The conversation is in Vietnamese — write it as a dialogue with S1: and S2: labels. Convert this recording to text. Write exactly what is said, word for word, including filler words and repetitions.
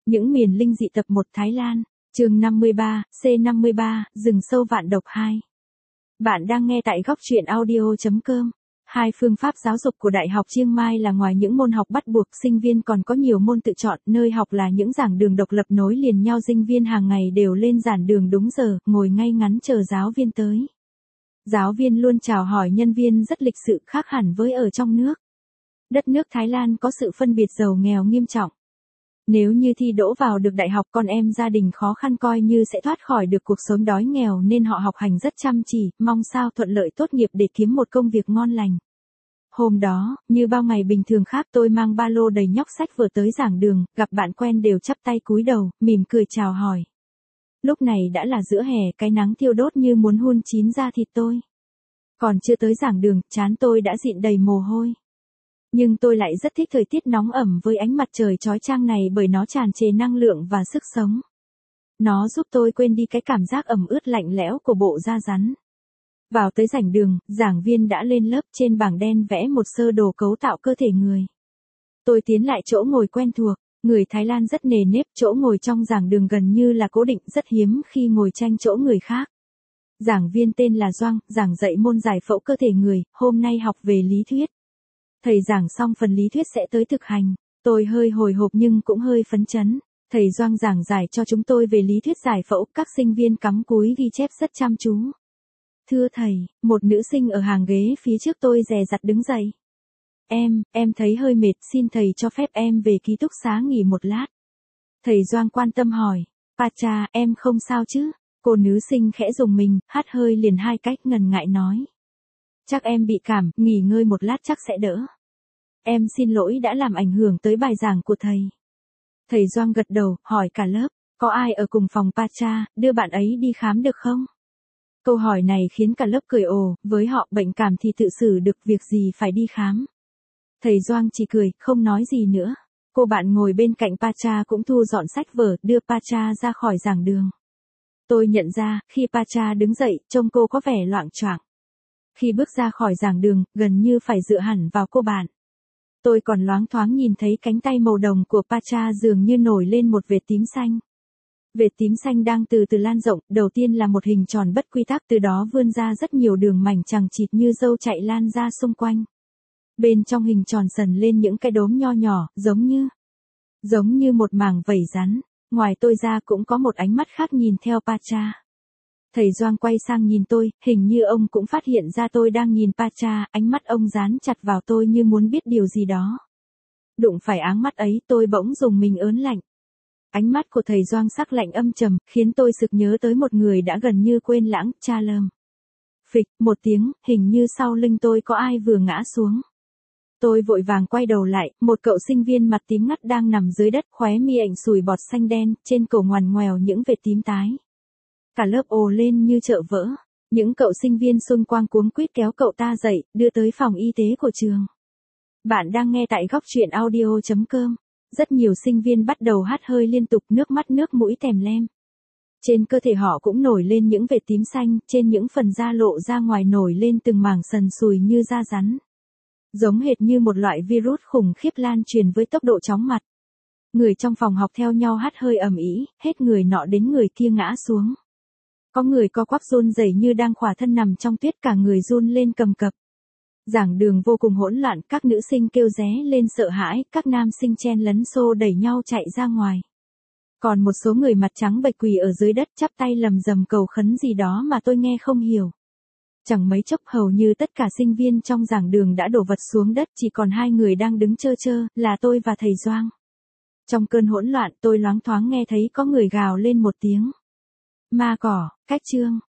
S1: Những miền linh dị tập một Thái Lan, chương năm mươi ba, C năm mươi ba, rừng sâu vạn độc hai. Bạn đang nghe tại góc truyện audio chấm com. Hai phương pháp giáo dục của Đại học Chiang Mai là ngoài những môn học bắt buộc, sinh viên còn có nhiều môn tự chọn, nơi học là những giảng đường độc lập nối liền nhau, sinh viên hàng ngày đều lên giảng đường đúng giờ, ngồi ngay ngắn chờ giáo viên tới. Giáo viên luôn chào hỏi nhân viên rất lịch sự, khác hẳn với ở trong nước. Đất nước Thái Lan có sự phân biệt giàu nghèo nghiêm trọng. Nếu như thi đỗ vào được đại học, con em gia đình khó khăn coi như sẽ thoát khỏi được cuộc sống đói nghèo, nên họ học hành rất chăm chỉ, mong sao thuận lợi tốt nghiệp để kiếm một công việc ngon lành. Hôm đó, như bao ngày bình thường khác, tôi mang ba lô đầy nhóc sách vở tới giảng đường, gặp bạn quen đều chắp tay cúi đầu, mỉm cười chào hỏi. Lúc này đã là giữa hè, cái nắng thiêu đốt như muốn hun chín da thịt tôi. Còn chưa tới giảng đường, trán tôi đã dịn đầy mồ hôi. Nhưng tôi lại rất thích thời tiết nóng ẩm với ánh mặt trời chói chang này, bởi nó tràn trề năng lượng và sức sống. Nó giúp tôi quên đi cái cảm giác ẩm ướt lạnh lẽo của bộ da rắn. Vào tới giảng đường, giảng viên đã lên lớp, trên bảng đen vẽ một sơ đồ cấu tạo cơ thể người. Tôi tiến lại chỗ ngồi quen thuộc, người Thái Lan rất nề nếp, chỗ ngồi trong giảng đường gần như là cố định, rất hiếm khi ngồi tranh chỗ người khác. Giảng viên tên là Doang, giảng dạy môn giải phẫu cơ thể người, hôm nay học về lý thuyết. Thầy giảng xong phần lý thuyết sẽ tới thực hành, tôi hơi hồi hộp nhưng cũng hơi phấn chấn. Thầy Doang giảng giải cho chúng tôi về lý thuyết giải phẫu, các sinh viên cắm cúi ghi chép rất chăm chú. Thưa thầy, một nữ sinh ở hàng ghế phía trước tôi dè dặt đứng dậy. Em, em thấy hơi mệt, xin thầy cho phép em về ký túc xá nghỉ một lát. Thầy Doang quan tâm hỏi, Pacha, em không sao chứ? Cô nữ sinh khẽ rùng mình, hắt hơi liền hai cách, ngần ngại nói. Chắc em bị cảm, nghỉ ngơi một lát chắc sẽ đỡ. Em xin lỗi đã làm ảnh hưởng tới bài giảng của thầy. Thầy Doang gật đầu, hỏi cả lớp, có ai ở cùng phòng Pacha, đưa bạn ấy đi khám được không? Câu hỏi này khiến cả lớp cười ồ, với họ bệnh cảm thì tự xử được, việc gì phải đi khám. Thầy Doang chỉ cười, không nói gì nữa. Cô bạn ngồi bên cạnh Pacha cũng thu dọn sách vở, đưa Pacha ra khỏi giảng đường. Tôi nhận ra, khi Pacha đứng dậy, trông cô có vẻ loạng choạng. Khi bước ra khỏi giảng đường, gần như phải dựa hẳn vào cô bạn. Tôi còn loáng thoáng nhìn thấy cánh tay màu đồng của Pacha dường như nổi lên một vệt tím xanh. Vệt tím xanh đang từ từ lan rộng, đầu tiên là một hình tròn bất quy tắc, từ đó vươn ra rất nhiều đường mảnh chằng chịt như dâu chạy lan ra xung quanh. Bên trong hình tròn sần lên những cái đốm nho nhỏ, giống như, giống như một mảng vảy rắn. Ngoài tôi ra cũng có một ánh mắt khác nhìn theo Pacha. Thầy Doang quay sang nhìn tôi, hình như ông cũng phát hiện ra tôi đang nhìn Pacha, ánh mắt ông dán chặt vào tôi như muốn biết điều gì đó. Đụng phải áng mắt ấy, tôi bỗng rùng mình ớn lạnh. Ánh mắt của thầy Doang sắc lạnh âm trầm, khiến tôi sực nhớ tới một người đã gần như quên lãng, Cha Lâm. Phịch, một tiếng, hình như sau lưng tôi có ai vừa ngã xuống. Tôi vội vàng quay đầu lại, một cậu sinh viên mặt tím ngắt đang nằm dưới đất, khóe mi ảnh sùi bọt xanh đen, trên cổ ngoằn ngoèo những vệt tím tái. Cả lớp ồ lên như chợ vỡ. Những cậu sinh viên xung quanh cuống quýt kéo cậu ta dậy, đưa tới phòng y tế của trường. Bạn đang nghe tại góc truyện audio chấm com. Rất nhiều sinh viên bắt đầu hắt hơi liên tục, nước mắt nước mũi tèm lem. Trên cơ thể họ cũng nổi lên những vệt tím xanh, trên những phần da lộ ra ngoài nổi lên từng mảng sần sùi như da rắn. Giống hệt như một loại virus khủng khiếp lan truyền với tốc độ chóng mặt. Người trong phòng học theo nhau hắt hơi ầm ĩ, hết người nọ đến người kia ngã xuống. Có người co quắp run rẩy như đang khỏa thân nằm trong tuyết, cả người run lên cầm cập. Giảng đường vô cùng hỗn loạn, các nữ sinh kêu ré lên sợ hãi, các nam sinh chen lấn xô đẩy nhau chạy ra ngoài. Còn một số người mặt trắng bệch quỳ ở dưới đất chắp tay lầm rầm cầu khấn gì đó mà tôi nghe không hiểu. Chẳng mấy chốc hầu như tất cả sinh viên trong giảng đường đã đổ vật xuống đất, chỉ còn hai người đang đứng chơ chơ, là tôi và thầy Doang. Trong cơn hỗn loạn, tôi loáng thoáng nghe thấy có người gào lên một tiếng. Ma cỏ, cách chương.